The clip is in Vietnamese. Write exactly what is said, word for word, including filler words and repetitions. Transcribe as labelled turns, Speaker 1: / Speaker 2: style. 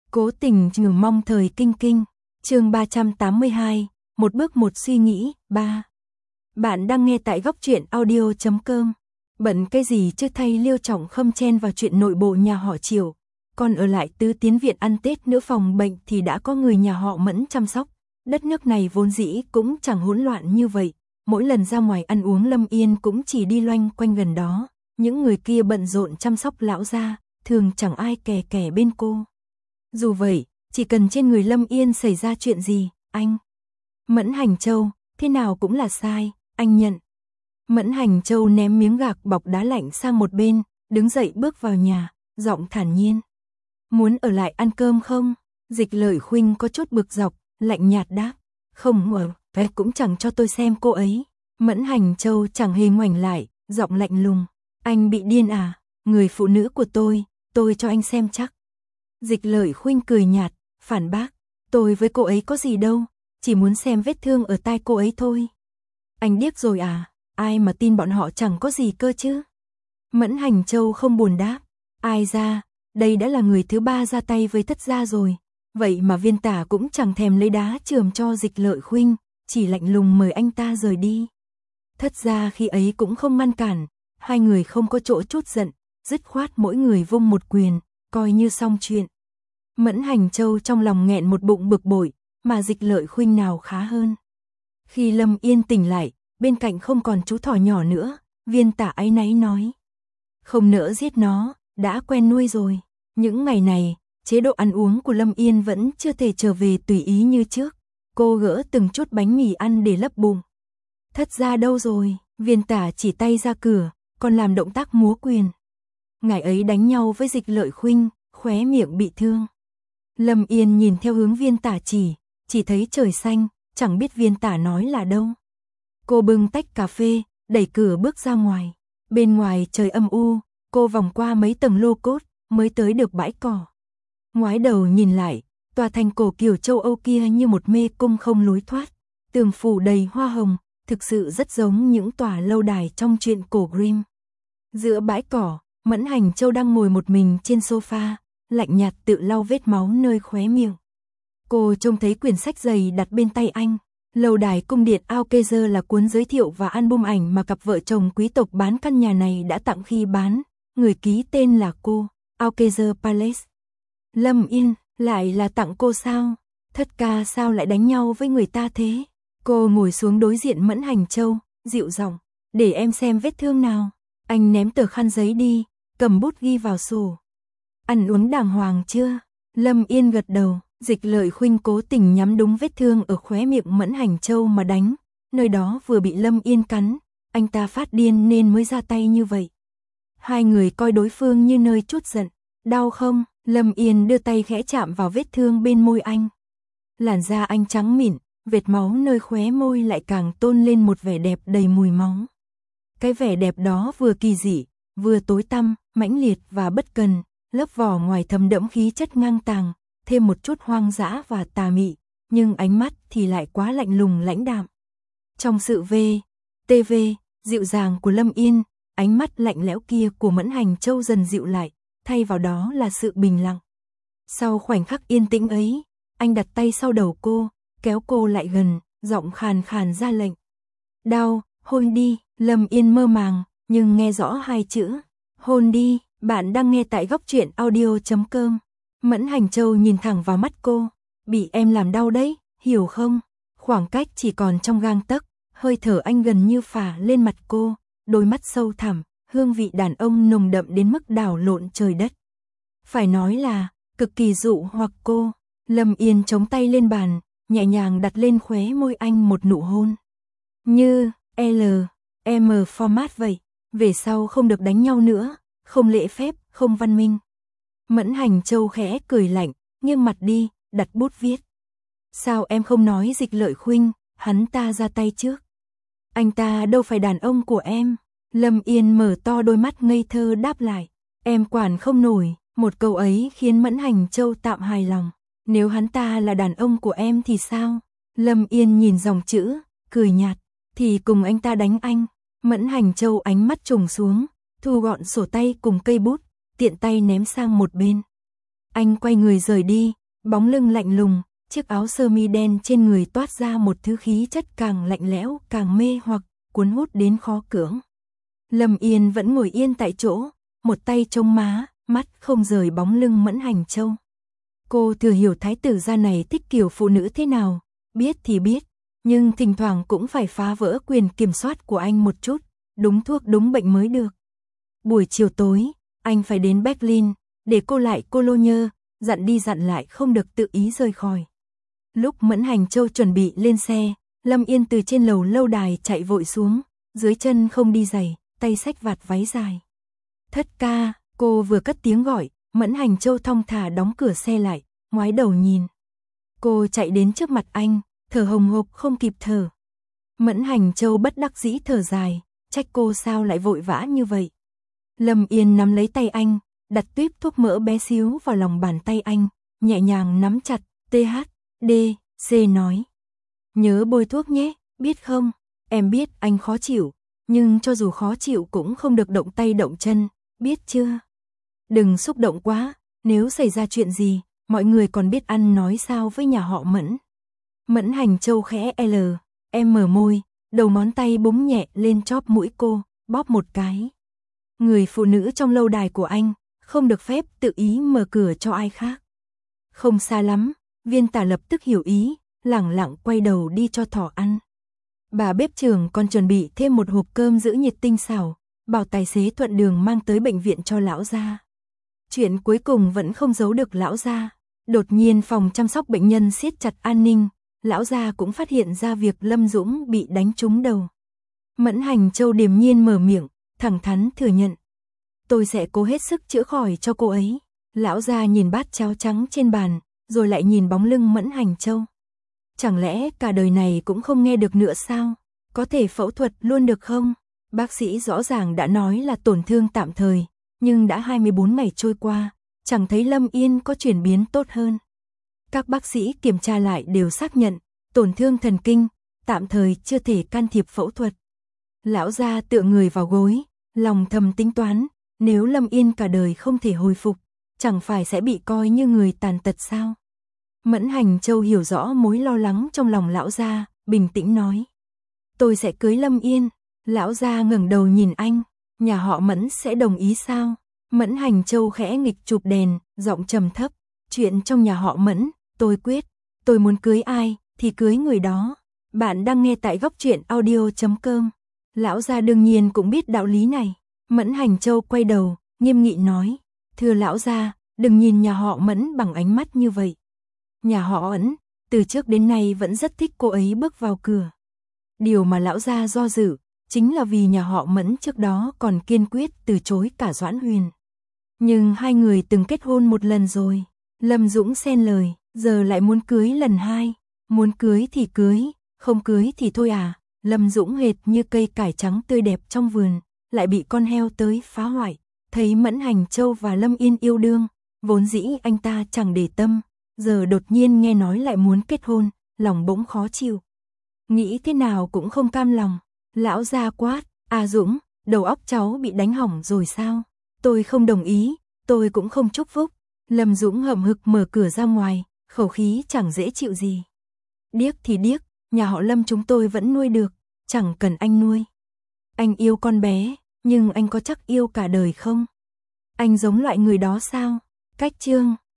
Speaker 1: Cố tình trừ mong thời kinh kinh. Chương ba trăm tám mươi hai, một bước một suy nghĩ. ba. Bạn đang nghe tại góc truyện audio chấm com. Bận cái gì chứ thay Liêu Trọng Khâm chen vào chuyện nội bộ nhà họ Triều, còn ở lại Tứ Tiến viện ăn Tết nữa, phòng bệnh thì đã có người nhà họ Mẫn chăm sóc. Đất nước này vốn dĩ cũng chẳng hỗn loạn như vậy, mỗi lần ra ngoài ăn uống Lâm Yên cũng chỉ đi loanh quanh gần đó, những người kia bận rộn chăm sóc lão gia, thường chẳng ai kè kè bên cô. Dù vậy, chỉ cần trên người Lâm Yên xảy ra chuyện gì, anh Mẫn Hành Châu, thế nào cũng là sai, anh nhận. Mẫn Hành Châu ném miếng gạc bọc đá lạnh sang một bên, đứng dậy bước vào nhà, giọng thản nhiên. Muốn ở lại ăn cơm không? Dịch Lợi Khuynh có chút bực dọc, lạnh nhạt đáp. Không ở, vé cũng chẳng cho tôi xem cô ấy. Mẫn Hành Châu chẳng hề ngoảnh lại, giọng lạnh lùng. Anh bị điên à? Người phụ nữ của tôi, tôi cho anh xem chắc. Dịch Lợi Khuynh cười nhạt, phản bác. Tôi với cô ấy có gì đâu, chỉ muốn xem vết thương ở tai cô ấy thôi. Anh điếc rồi à? Ai mà tin bọn họ chẳng có gì cơ chứ? Mẫn Hành Châu không buồn đáp. Ai ra, đây đã là người thứ ba ra tay với Thất gia rồi. Vậy mà Viên Tả cũng chẳng thèm lấy đá chườm cho Dịch Lợi Khuynh, chỉ lạnh lùng mời anh ta rời đi. Thất gia khi ấy cũng không ngăn cản, hai người không có chỗ chút giận, dứt khoát mỗi người vung một quyền, coi như xong chuyện. Mẫn Hành Châu trong lòng nghẹn một bụng bực bội, mà Dịch Lợi Khuynh nào khá hơn. Khi Lâm Yên tỉnh lại, bên cạnh không còn chú thỏ nhỏ nữa, Viên Tả áy náy nói. Không nỡ giết nó, đã quen nuôi rồi. Những ngày này, chế độ ăn uống của Lâm Yên vẫn chưa thể trở về tùy ý như trước. Cô gỡ từng chút bánh mì ăn để lấp bụng. Thất gia đâu rồi? Viên Tả chỉ tay ra cửa, còn làm động tác múa quyền. Ngày ấy đánh nhau với Dịch Lợi Khuynh, khóe miệng bị thương. Lâm Yên nhìn theo hướng Viên Tả chỉ, chỉ thấy trời xanh, chẳng biết Viên Tả nói là đâu. Cô bưng tách cà phê, đẩy cửa bước ra ngoài. Bên ngoài trời âm u, cô vòng qua mấy tầng lô cốt, mới tới được bãi cỏ. Ngoái đầu nhìn lại, tòa thành cổ kiểu châu Âu kia như một mê cung không lối thoát. Tường phủ đầy hoa hồng, thực sự rất giống những tòa lâu đài trong truyện cổ Grimm. Giữa bãi cỏ, Mẫn Hành Châu đang ngồi một mình trên sofa, lạnh nhạt tự lau vết máu nơi khóe miệng. Cô trông thấy quyển sách dày đặt bên tay anh. Lâu đài cung điện Aukezer là cuốn giới thiệu và album ảnh mà cặp vợ chồng quý tộc bán căn nhà này đã tặng khi bán. Người ký tên là cô, Aukezer Palace. Lâm Yên, lại là tặng cô sao? Thất ca sao lại đánh nhau với người ta thế? Cô ngồi xuống đối diện Mẫn Hành Châu, dịu giọng, để em xem vết thương nào. Anh ném tờ khăn giấy đi, cầm bút ghi vào sổ. Ăn uống đàng hoàng chưa? Lâm Yên gật đầu. Dịch Lợi Khuynh cố tình nhắm đúng vết thương ở khóe miệng Mẫn Hành Châu mà đánh. Nơi đó vừa bị Lâm Yên cắn, anh ta phát điên nên mới ra tay như vậy. Hai người coi đối phương như nơi chút giận. Đau không? Lâm Yên đưa tay khẽ chạm vào vết thương bên môi anh. Làn da anh trắng mịn, vệt máu nơi khóe môi lại càng tôn lên một vẻ đẹp đầy mùi máu. Cái vẻ đẹp đó vừa kỳ dị, vừa tối tăm, mãnh liệt và bất cần, lớp vỏ ngoài thấm đẫm khí chất ngang tàng, thêm một chút hoang dã và tà mị, nhưng ánh mắt thì lại quá lạnh lùng lãnh đạm. Trong sự v, tê vê, dịu dàng của Lâm Yên, ánh mắt lạnh lẽo kia của Mẫn Hành Châu dần dịu lại, thay vào đó là sự bình lặng. Sau khoảnh khắc yên tĩnh ấy, anh đặt tay sau đầu cô, kéo cô lại gần, giọng khàn khàn ra lệnh. Đau, hôn đi. Lâm Yên mơ màng, nhưng nghe rõ hai chữ. Hôn đi. Bạn đang nghe tại góc truyện audio chấm com. Mẫn Hành Châu nhìn thẳng vào mắt cô. Bị em làm đau đấy, hiểu không? Khoảng cách chỉ còn trong gang tấc, hơi thở anh gần như phả lên mặt cô, đôi mắt sâu thẳm, hương vị đàn ông nồng đậm đến mức đảo lộn trời đất. Phải nói là, cực kỳ dụ hoặc cô. Lâm Yên chống tay lên bàn, nhẹ nhàng đặt lên khóe môi anh một nụ hôn. Như, L, M format vậy, về sau không được đánh nhau nữa, không lễ phép, không văn minh. Mẫn Hành Châu khẽ cười lạnh, nghiêng mặt đi, đặt bút viết. Sao em không nói Dịch Lợi Khuynh, hắn ta ra tay trước. Anh ta đâu phải đàn ông của em. Lâm Yên mở to đôi mắt ngây thơ đáp lại. Em quản không nổi. Một câu ấy khiến Mẫn Hành Châu tạm hài lòng. Nếu hắn ta là đàn ông của em thì sao? Lâm Yên nhìn dòng chữ, cười nhạt. Thì cùng anh ta đánh anh. Mẫn Hành Châu ánh mắt trùng xuống, thu gọn sổ tay cùng cây bút, tiện tay ném sang một bên. Anh quay người rời đi, Bóng lưng lạnh lùng, chiếc áo sơ mi đen trên người toát ra một thứ khí chất càng lạnh lẽo, càng mê hoặc, cuốn hút đến khó cưỡng. Lâm Yên vẫn ngồi yên tại chỗ, một tay chống má, mắt không rời bóng lưng Mẫn Hành Châu. Cô thừa hiểu thái tử gia này thích kiểu phụ nữ thế nào, biết thì biết, nhưng thỉnh thoảng cũng phải phá vỡ quyền kiểm soát của anh một chút, đúng thuốc đúng bệnh mới được. Buổi chiều tối, anh phải đến Berlin, để cô lại Cologne, dặn đi dặn lại không được tự ý rời khỏi. Lúc Mẫn Hành Châu chuẩn bị lên xe, Lâm Yên từ trên lầu lâu đài chạy vội xuống, dưới chân không đi giày, tay xách vạt váy dài. Thất ca, cô vừa cất tiếng gọi, Mẫn Hành Châu thong thả đóng cửa xe lại, ngoái đầu nhìn. Cô chạy đến trước mặt anh, thở hồng hộc không kịp thở. Mẫn Hành Châu bất đắc dĩ thở dài, trách cô sao lại vội vã như vậy. Lâm Yên nắm lấy tay anh, đặt tuýp thuốc mỡ bé xíu vào lòng bàn tay anh, nhẹ nhàng nắm chặt, tê hát đê xê nói. Nhớ bôi thuốc nhé, biết không? Em biết anh khó chịu, nhưng cho dù khó chịu cũng không được động tay động chân, biết chưa? Đừng xúc động quá, nếu xảy ra chuyện gì, mọi người còn biết ăn nói sao với nhà họ Mẫn. Mẫn Hành Châu khẽ L, em mở môi, đầu ngón tay búng nhẹ lên chóp mũi cô, bóp một cái. Người phụ nữ trong lâu đài của anh, không được phép tự ý mở cửa cho ai khác. Không xa lắm, Viên Tả lập tức hiểu ý, lẳng lặng quay đầu đi cho thỏ ăn. Bà bếp trưởng còn chuẩn bị thêm một hộp cơm giữ nhiệt tinh xảo, bảo tài xế thuận đường mang tới bệnh viện cho lão gia. Chuyện cuối cùng vẫn không giấu được lão gia. Đột nhiên phòng chăm sóc bệnh nhân siết chặt an ninh, lão gia cũng phát hiện ra việc Lâm Dũng bị đánh trúng đầu. Mẫn Hành Châu điềm nhiên mở miệng, thẳng thắn thừa nhận. Tôi sẽ cố hết sức chữa khỏi cho cô ấy. Lão gia nhìn bát cháo trắng trên bàn, rồi lại nhìn bóng lưng Mẫn Hành Châu. Chẳng lẽ cả đời này cũng không nghe được nữa sao? Có thể phẫu thuật luôn được không? Bác sĩ rõ ràng đã nói là tổn thương tạm thời, nhưng đã hai mươi bốn ngày trôi qua, chẳng thấy Lâm Yên có chuyển biến tốt hơn. Các bác sĩ kiểm tra lại đều xác nhận, tổn thương thần kinh, tạm thời chưa thể can thiệp phẫu thuật. Lão gia tựa người vào gối, lòng thầm tính toán, nếu Lâm Yên cả đời không thể hồi phục, chẳng phải sẽ bị coi như người tàn tật sao? Mẫn Hành Châu hiểu rõ mối lo lắng trong lòng lão gia, bình tĩnh nói. Tôi sẽ cưới Lâm Yên. Lão gia ngẩng đầu nhìn anh, nhà họ Mẫn sẽ đồng ý sao? Mẫn Hành Châu khẽ nghịch chụp đèn, giọng trầm thấp. Chuyện trong nhà họ Mẫn, tôi quyết. Tôi muốn cưới ai, thì cưới người đó. Bạn đang nghe tại góc truyện audio chấm com. Lão gia đương nhiên cũng biết đạo lý này. Mẫn Hành Châu quay đầu, nghiêm nghị nói. Thưa lão gia, đừng nhìn nhà họ Mẫn bằng ánh mắt như vậy. Nhà họ Ẩn, từ trước đến nay vẫn rất thích cô ấy bước vào cửa. Điều mà lão gia do dự, chính là vì nhà họ Mẫn trước đó còn kiên quyết từ chối cả Doãn Huyền. Nhưng hai người từng kết hôn một lần rồi. Lâm Dũng xen lời, giờ lại muốn cưới lần hai. Muốn cưới thì cưới, không cưới thì thôi à. Lâm Dũng hệt như cây cải trắng tươi đẹp trong vườn, lại bị con heo tới phá hoại. Thấy Mẫn Hành Châu và Lâm Yên yêu đương, vốn dĩ anh ta chẳng để tâm. Giờ đột nhiên nghe nói lại muốn kết hôn, lòng bỗng khó chịu. Nghĩ thế nào cũng không cam lòng. Lão gia quát, à Dũng, đầu óc cháu bị đánh hỏng rồi sao? Tôi không đồng ý, tôi cũng không chúc phúc. Lâm Dũng hậm hực mở cửa ra ngoài, khẩu khí chẳng dễ chịu gì. Điếc thì điếc, nhà họ Lâm chúng tôi vẫn nuôi được, chẳng cần anh nuôi. Anh yêu con bé, nhưng anh có chắc yêu cả đời không? Anh giống loại người đó sao? Cách chương